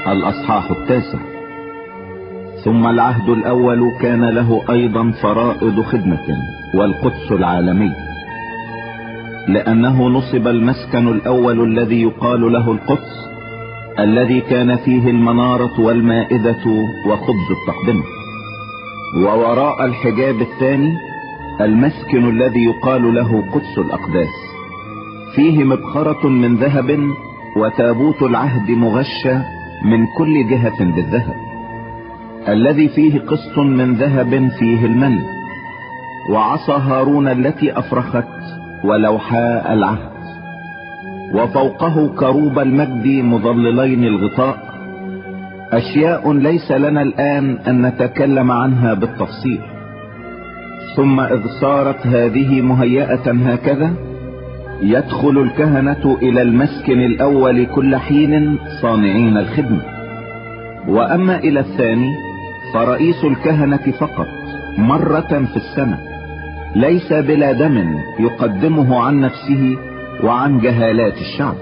الأصحاح 9. ثم العهد الأول كان له أيضا فرائض خدمة والقدس العالمي، لأنه نصب المسكن الأول الذي يقال له القدس، الذي كان فيه المنارة والمائدة وخبز التقدمة. ووراء الحجاب الثاني المسكن الذي يقال له قدس الأقداس، فيه مبخرة من ذهب، وتابوت العهد مغشى من كل جهة بالذهب، الذي فيه قسط من ذهب فيه المن، وعصا هارون التي أفرخت، ولوحاء العهد، وفوقه كروب المجد مظللين الغطاء، أشياء ليس لنا الآن أن نتكلم عنها بالتفصيل. ثم إذ صارت هذه مهيئة هكذا، يدخل الكهنة إلى المسكن الأول كل حين صانعين الخدمة. وأما إلى الثاني فرئيس الكهنة فقط مرة في السنة، ليس بلا دم يقدمه عن نفسه وعن جهالات الشعب،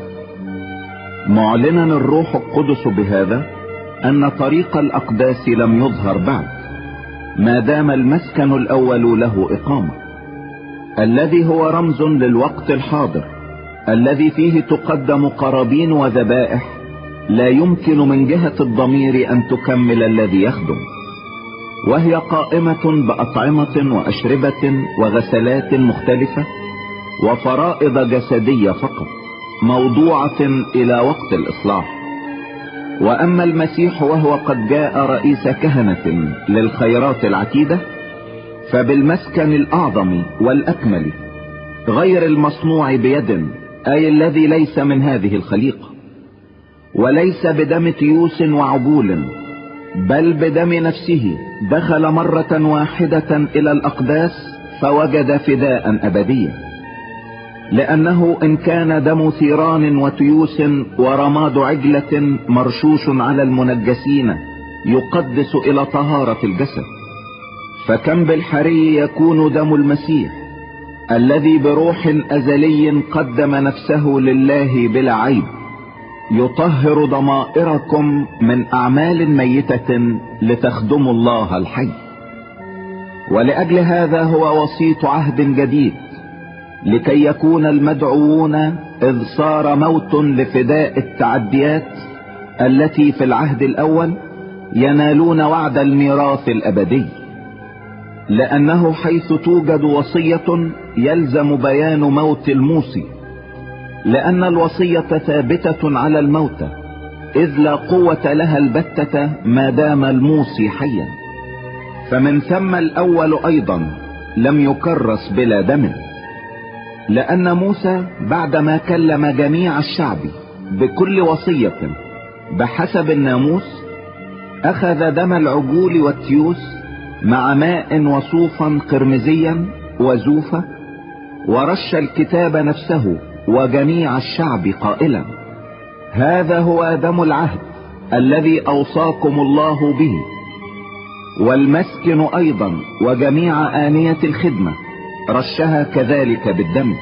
معلنا الروح القدس بهذا أن طريق الأقداس لم يظهر بعد، ما دام المسكن الأول له إقامة، الذي هو رمز للوقت الحاضر، الذي فيه تقدم قرابين وذبائح لا يمكن من جهة الضمير أن تكمل الذي يخدم، وهي قائمة بأطعمة وأشربة وغسلات مختلفة وفرائض جسدية فقط، موضوعة إلى وقت الإصلاح. وأما المسيح وهو قد جاء رئيس كهنة للخيرات العتيدة، فبالمسكن الأعظم والأكمل، غير المصنوع بيد، أي الذي ليس من هذه الخليقة، وليس بدم تيوس وعجول، بل بدم نفسه، دخل مرة واحدة إلى الأقداس فوجد فداء أبديا. لأنه إن كان دم ثيران وتيوس ورماد عجلة مرشوش على المنجسين يقدس إلى طهارة الجسد، فكم بالحري يكون دم المسيح الذي بروح أزلي قدم نفسه لله بلا عيب، يطهر ضمائركم من أعمال ميتة لتخدموا الله الحي. ولأجل هذا هو وسيط عهد جديد، لكي يكون المدعوون إذ صار موت لفداء التعديات التي في العهد الأول ينالون وعد الميراث الأبدي. لأنه حيث توجد وصية يلزم بيان موت الموصي، لأن الوصية ثابتة على الموتى، إذ لا قوة لها البتة ما دام الموصي حيا. فمن ثم الأول أيضا لم يكرس بلا دم، لأن موسى بعدما كلم جميع الشعب بكل وصية بحسب الناموس، أخذ دم العجول والتيوس مع ماء وصوفا قرمزيا وزوفة، ورش الكتاب نفسه وجميع الشعب قائلا: هذا هو دم العهد الذي أوصاكم الله به. والمسكن أيضا وجميع آنية الخدمة رشها كذلك بالدم.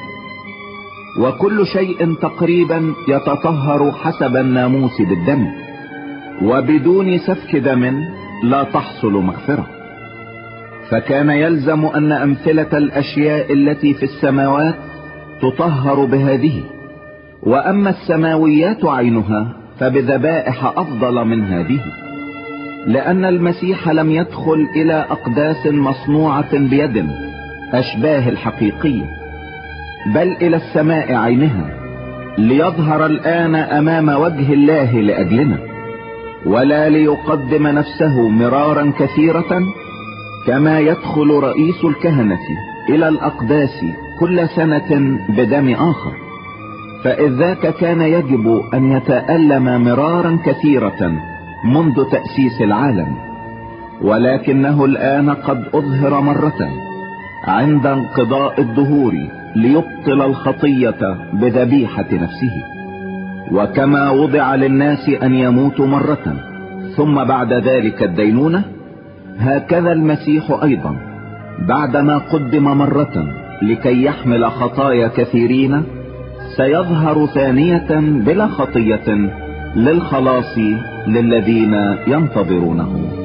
وكل شيء تقريبا يتطهر حسب الناموس بالدم، وبدون سفك دم لا تحصل مغفرة. فكان يلزم أن أمثلة الأشياء التي في السماوات تطهر بهذه، وأما السماويات عينها فبذبائح أفضل من هذه، لأن المسيح لم يدخل إلى أقداس مصنوعة بيد أشباه الحقيقية، بل إلى السماء عينها، ليظهر الآن أمام وجه الله لأجلنا، ولا ليقدم نفسه مرارا كثيرة كما يدخل رئيس الكهنة إلى الأقداس كل سنة بدم آخر، فإذ ذاك كان يجب أن يتألم مرارا كثيرة منذ تأسيس العالم، ولكنه الآن قد أظهر مرة عند انقضاء الدهور ليبطل الخطية بذبيحة نفسه. وكما وضع للناس أن يموتوا مرة ثم بعد ذلك الدينونة، هكذا المسيح أيضا بعدما قدم مرة لكي يحمل خطايا كثيرين سيظهر ثانية بلا خطية للخلاص للذين ينتظرونه.